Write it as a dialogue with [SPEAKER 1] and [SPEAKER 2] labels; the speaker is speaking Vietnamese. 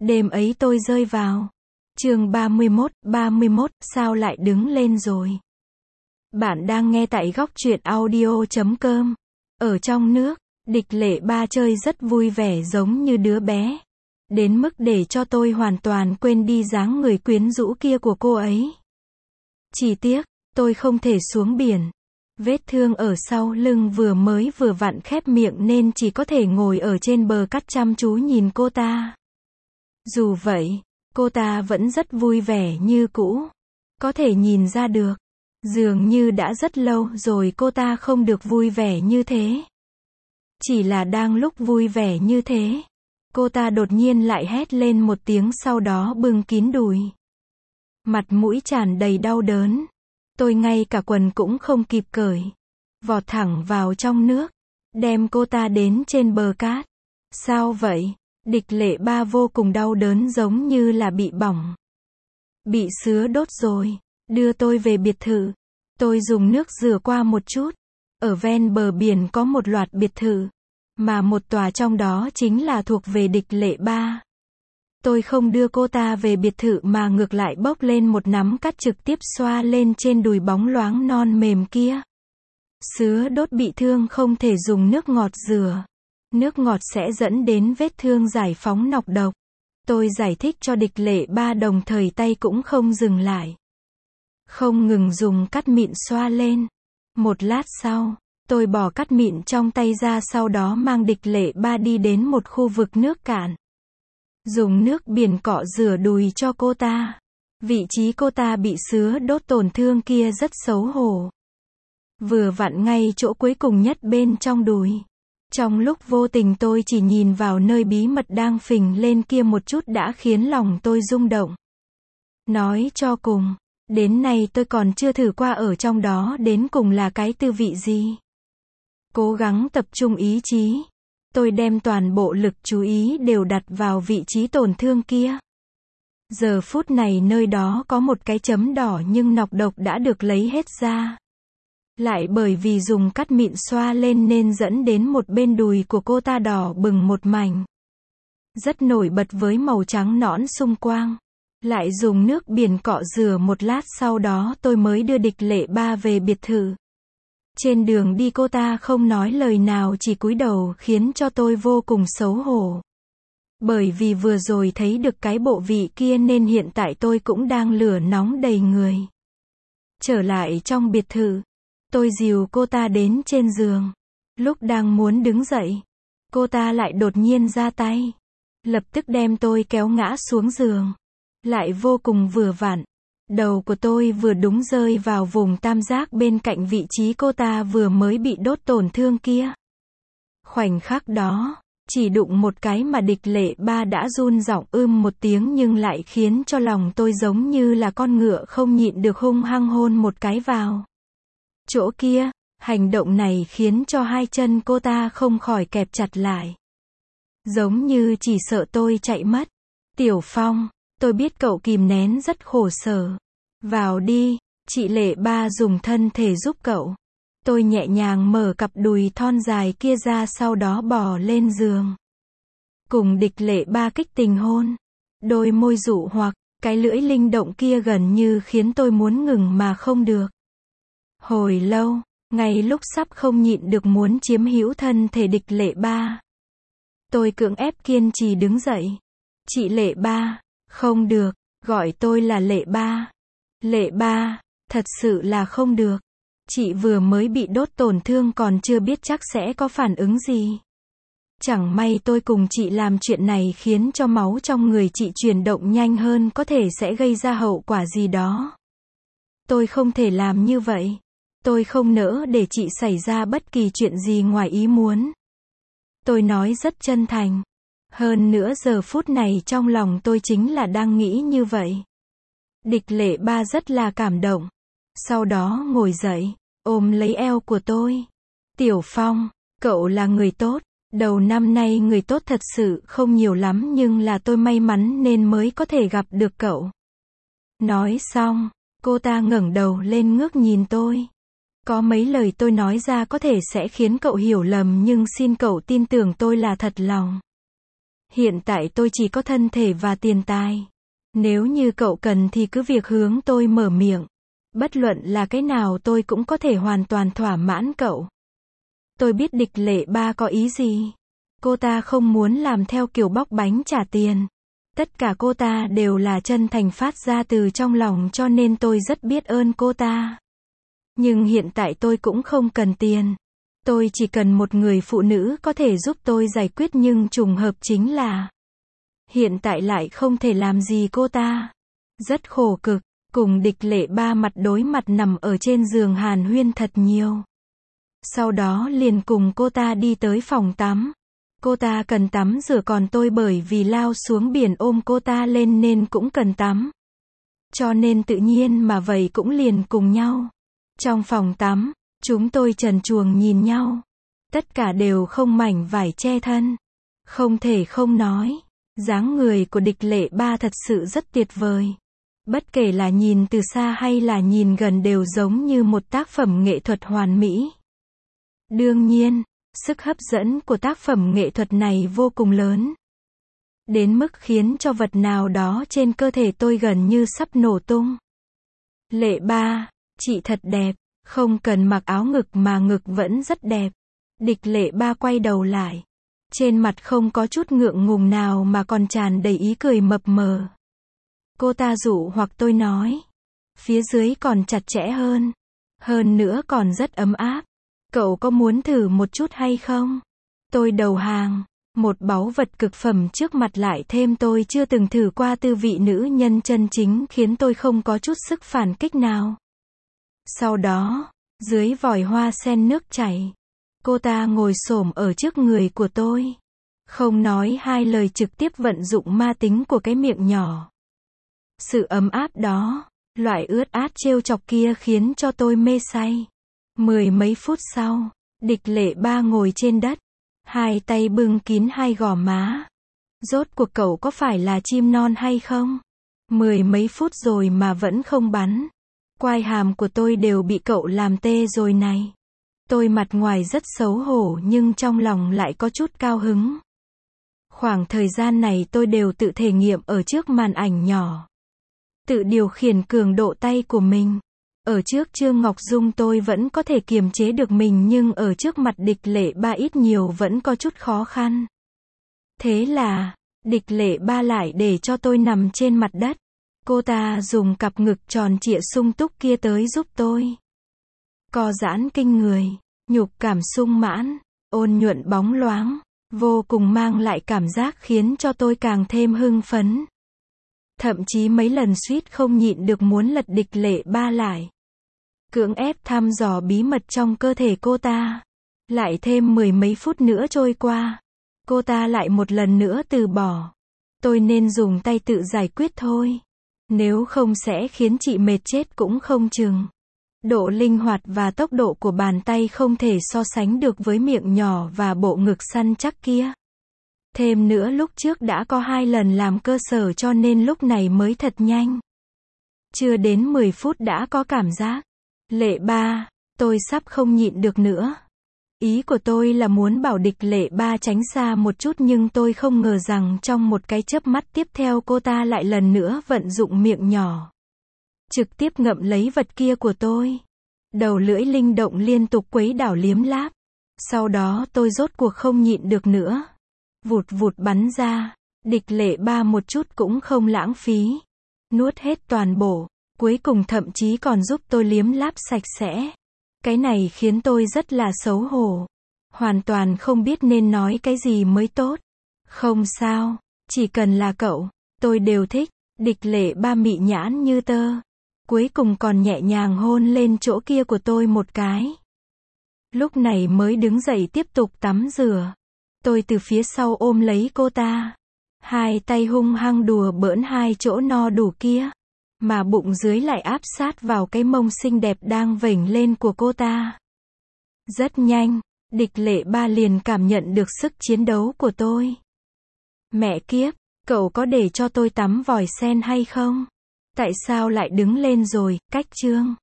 [SPEAKER 1] Đêm ấy tôi rơi vào. Chương 31, sao lại đứng lên rồi? Bạn đang nghe tại góc truyện audio.com. Ở trong nước, Địch Lệ Ba chơi rất vui vẻ giống như đứa bé. Đến mức để cho tôi hoàn toàn quên đi dáng người quyến rũ kia của cô ấy. Chỉ tiếc, tôi không thể xuống biển. Vết thương ở sau lưng vừa vặn khép miệng nên chỉ có thể ngồi ở trên bờ cát chăm chú nhìn cô ta. Dù vậy, cô ta vẫn rất vui vẻ như cũ. Có thể nhìn ra được, dường như đã rất lâu rồi cô ta không được vui vẻ như thế. Chỉ là đang lúc vui vẻ như thế, cô ta đột nhiên lại hét lên một tiếng, sau đó bưng kín đùi. Mặt mũi tràn đầy đau đớn. Tôi ngay cả quần cũng không kịp cởi. Vọt thẳng vào trong nước, đem cô ta đến trên bờ cát. Sao vậy? Địch Lệ Ba vô cùng đau đớn giống như là bị bỏng. Bị sứa đốt rồi. Đưa tôi về biệt thự. Tôi dùng nước rửa qua một chút. Ở ven bờ biển có một loạt biệt thự. Mà một tòa trong đó chính là thuộc về Địch Lệ Ba. Tôi không đưa cô ta về biệt thự mà ngược lại bốc lên một nắm cát trực tiếp xoa lên trên đùi bóng loáng non mềm kia. Sứa đốt bị thương không thể dùng nước ngọt rửa. Nước ngọt sẽ dẫn đến vết thương giải phóng nọc độc. Tôi giải thích cho Địch Lệ Ba, đồng thời tay cũng không dừng lại. Không ngừng dùng cát mịn xoa lên. Một lát sau, tôi bỏ cát mịn trong tay ra, sau đó mang Địch Lệ Ba đi đến một khu vực nước cạn. Dùng nước biển cọ rửa đùi cho cô ta. Vị trí cô ta bị sứa đốt tổn thương kia rất xấu hổ. Vừa vặn ngay chỗ cuối cùng nhất bên trong đùi. Trong lúc vô tình tôi chỉ nhìn vào nơi bí mật đang phình lên kia một chút đã khiến lòng tôi rung động. Nói cho cùng, đến nay tôi còn chưa thử qua ở trong đó đến cùng là cái tư vị gì. Cố gắng tập trung ý chí. Tôi đem toàn bộ lực chú ý đều đặt vào vị trí tổn thương kia. Giờ phút này nơi đó có một cái chấm đỏ nhưng nọc độc đã được lấy hết ra. Lại bởi vì dùng cát mịn xoa lên nên dẫn đến một bên đùi của cô ta đỏ bừng một mảnh. Rất nổi bật với màu trắng nõn xung quanh. Lại dùng nước biển cọ rửa một lát, sau đó tôi mới đưa Địch Lệ Ba về biệt thự. Trên đường đi cô ta không nói lời nào, chỉ cúi đầu, khiến cho tôi vô cùng xấu hổ. Bởi vì vừa rồi thấy được cái bộ vị kia nên hiện tại tôi cũng đang lửa nóng đầy người. Trở lại trong biệt thự, tôi dìu cô ta đến trên giường. Lúc đang muốn đứng dậy, cô ta lại đột nhiên ra tay. Lập tức đem tôi kéo ngã xuống giường. Lại vô cùng vừa vặn. Đầu của tôi vừa đúng rơi vào vùng tam giác bên cạnh vị trí cô ta vừa mới bị đốt tổn thương kia. Khoảnh khắc đó, chỉ đụng một cái mà Địch Lệ Ba đã run giọng một tiếng, nhưng lại khiến cho lòng tôi giống như là con ngựa không nhịn được hung hăng hôn một cái vào chỗ kia. Hành động này khiến cho hai chân cô ta không khỏi kẹp chặt lại. Giống như chỉ sợ tôi chạy mất. Tiểu Phong, tôi biết cậu kìm nén rất khổ sở. Vào đi, chị Lệ Ba dùng thân thể giúp cậu. Tôi nhẹ nhàng mở cặp đùi thon dài kia ra, sau đó bò lên giường. Cùng Địch Lệ Ba kích tình hôn. Đôi môi dụ hoặc, cái lưỡi linh động kia gần như khiến tôi muốn ngừng mà không được. Hồi lâu, ngay lúc sắp không nhịn được muốn chiếm hữu thân thể Địch Lệ Ba, tôi cưỡng ép kiên trì đứng dậy. Chị Lệ Ba, không được, gọi tôi là Lệ Ba. Lệ Ba, thật sự là không được. Chị vừa mới bị đốt tổn thương còn chưa biết chắc sẽ có phản ứng gì. Chẳng may tôi cùng chị làm chuyện này khiến cho máu trong người chị chuyển động nhanh hơn, có thể sẽ gây ra hậu quả gì đó. Tôi không thể làm như vậy. Tôi không nỡ để chị xảy ra bất kỳ chuyện gì ngoài ý muốn. Tôi nói rất chân thành. Hơn nữa giờ phút này trong lòng tôi chính là đang nghĩ như vậy. Địch Lệ Ba rất là cảm động. Sau đó ngồi dậy, ôm lấy eo của tôi. Tiểu Phong, cậu là người tốt. Đầu năm nay người tốt thật sự không nhiều lắm, nhưng là tôi may mắn nên mới có thể gặp được cậu. Nói xong, cô ta ngẩng đầu lên ngước nhìn tôi. Có mấy lời tôi nói ra có thể sẽ khiến cậu hiểu lầm, nhưng xin cậu tin tưởng tôi là thật lòng. Hiện tại tôi chỉ có thân thể và tiền tài. Nếu như cậu cần thì cứ việc hướng tôi mở miệng. Bất luận là cái nào tôi cũng có thể hoàn toàn thỏa mãn cậu. Tôi biết Địch Lệ Ba có ý gì. Cô ta không muốn làm theo kiểu bóc bánh trả tiền. Tất cả cô ta đều là chân thành phát ra từ trong lòng, cho nên tôi rất biết ơn cô ta. Nhưng hiện tại tôi cũng không cần tiền. Tôi chỉ cần một người phụ nữ có thể giúp tôi giải quyết, nhưng trùng hợp chính là hiện tại lại không thể làm gì cô ta. Rất khổ cực, cùng Địch Lệ Ba mặt đối mặt nằm ở trên giường hàn huyên thật nhiều. Sau đó liền cùng cô ta đi tới phòng tắm. Cô ta cần tắm rửa, còn tôi bởi vì lao xuống biển ôm cô ta lên nên cũng cần tắm. Cho nên tự nhiên mà vậy cũng liền cùng nhau. Trong phòng tắm, chúng tôi trần truồng nhìn nhau. Tất cả đều không mảnh vải che thân. Không thể không nói, dáng người của Địch Lệ Ba thật sự rất tuyệt vời. Bất kể là nhìn từ xa hay là nhìn gần đều giống như một tác phẩm nghệ thuật hoàn mỹ. Đương nhiên, sức hấp dẫn của tác phẩm nghệ thuật này vô cùng lớn. Đến mức khiến cho vật nào đó trên cơ thể tôi gần như sắp nổ tung. Lệ Ba, chị thật đẹp, không cần mặc áo ngực mà ngực vẫn rất đẹp. Địch Lệ Ba quay đầu lại. Trên mặt không có chút ngượng ngùng nào mà còn tràn đầy ý cười mập mờ. Cô ta dụ hoặc tôi nói. Phía dưới còn chặt chẽ hơn. Hơn nữa còn rất ấm áp. Cậu có muốn thử một chút hay không? Tôi đầu hàng. Một báu vật cực phẩm trước mặt lại thêm tôi chưa từng thử qua tư vị nữ nhân chân chính khiến tôi không có chút sức phản kích nào. Sau đó, dưới vòi hoa sen nước chảy, cô ta ngồi xổm ở trước người của tôi. Không nói hai lời trực tiếp vận dụng ma tính của cái miệng nhỏ. Sự ấm áp đó, loại ướt át trêu chọc kia khiến cho tôi mê say. 10 mấy phút sau, Địch Lệ Ba ngồi trên đất, hai tay bưng kín hai gò má. Rốt cuộc cậu có phải là chim non hay không? 10 mấy phút rồi mà vẫn không bắn. Quai hàm của tôi đều bị cậu làm tê rồi này. Tôi mặt ngoài rất xấu hổ nhưng trong lòng lại có chút cao hứng. Khoảng thời gian này tôi đều tự thể nghiệm ở trước màn ảnh nhỏ. Tự điều khiển cường độ tay của mình. Ở trước Trương Ngọc Dung tôi vẫn có thể kiềm chế được mình, nhưng ở trước mặt Địch Lệ Ba ít nhiều vẫn có chút khó khăn. Thế là, Địch Lệ Ba lại để cho tôi nằm trên mặt đất. Cô ta dùng cặp ngực tròn trịa sung túc kia tới giúp tôi. Co giãn kinh người, nhục cảm sung mãn, ôn nhuận bóng loáng, vô cùng mang lại cảm giác khiến cho tôi càng thêm hưng phấn. Thậm chí mấy lần suýt không nhịn được muốn lật Địch Lệ Ba lại. Cưỡng ép thăm dò bí mật trong cơ thể cô ta. Lại thêm 10 mấy phút nữa trôi qua. Cô ta lại một lần nữa từ bỏ. Tôi nên dùng tay tự giải quyết thôi. Nếu không sẽ khiến chị mệt chết cũng không chừng. Độ linh hoạt và tốc độ của bàn tay không thể so sánh được với miệng nhỏ và bộ ngực săn chắc kia. Thêm nữa lúc trước đã có 2 lần làm cơ sở cho nên lúc này mới thật nhanh. Chưa đến 10 phút đã có cảm giác. Lệ Ba, tôi sắp không nhịn được nữa. Ý của tôi là muốn bảo Địch Lệ Ba tránh xa một chút, nhưng tôi không ngờ rằng trong một cái chớp mắt tiếp theo cô ta lại lần nữa vận dụng miệng nhỏ. Trực tiếp ngậm lấy vật kia của tôi. Đầu lưỡi linh động liên tục quấy đảo liếm láp. Sau đó tôi rốt cuộc không nhịn được nữa. Vụt vụt bắn ra. Địch Lệ Ba một chút cũng không lãng phí. Nuốt hết toàn bộ. Cuối cùng thậm chí còn giúp tôi liếm láp sạch sẽ. Cái này khiến tôi rất là xấu hổ. Hoàn toàn không biết nên nói cái gì mới tốt. Không sao, chỉ cần là cậu, tôi đều thích. Địch Lệ Ba mị nhãn như tơ. Cuối cùng còn nhẹ nhàng hôn lên chỗ kia của tôi một cái. Lúc này mới đứng dậy tiếp tục tắm rửa. Tôi từ phía sau ôm lấy cô ta. Hai tay hung hăng đùa bỡn hai chỗ no đủ kia. Mà bụng dưới lại áp sát vào cái mông xinh đẹp đang vểnh lên của cô ta. Rất nhanh, Địch Lệ Ba liền cảm nhận được sức chiến đấu của tôi. Mẹ kiếp, cậu có để cho tôi tắm vòi sen hay không? Tại sao lại đứng lên rồi, cách chương?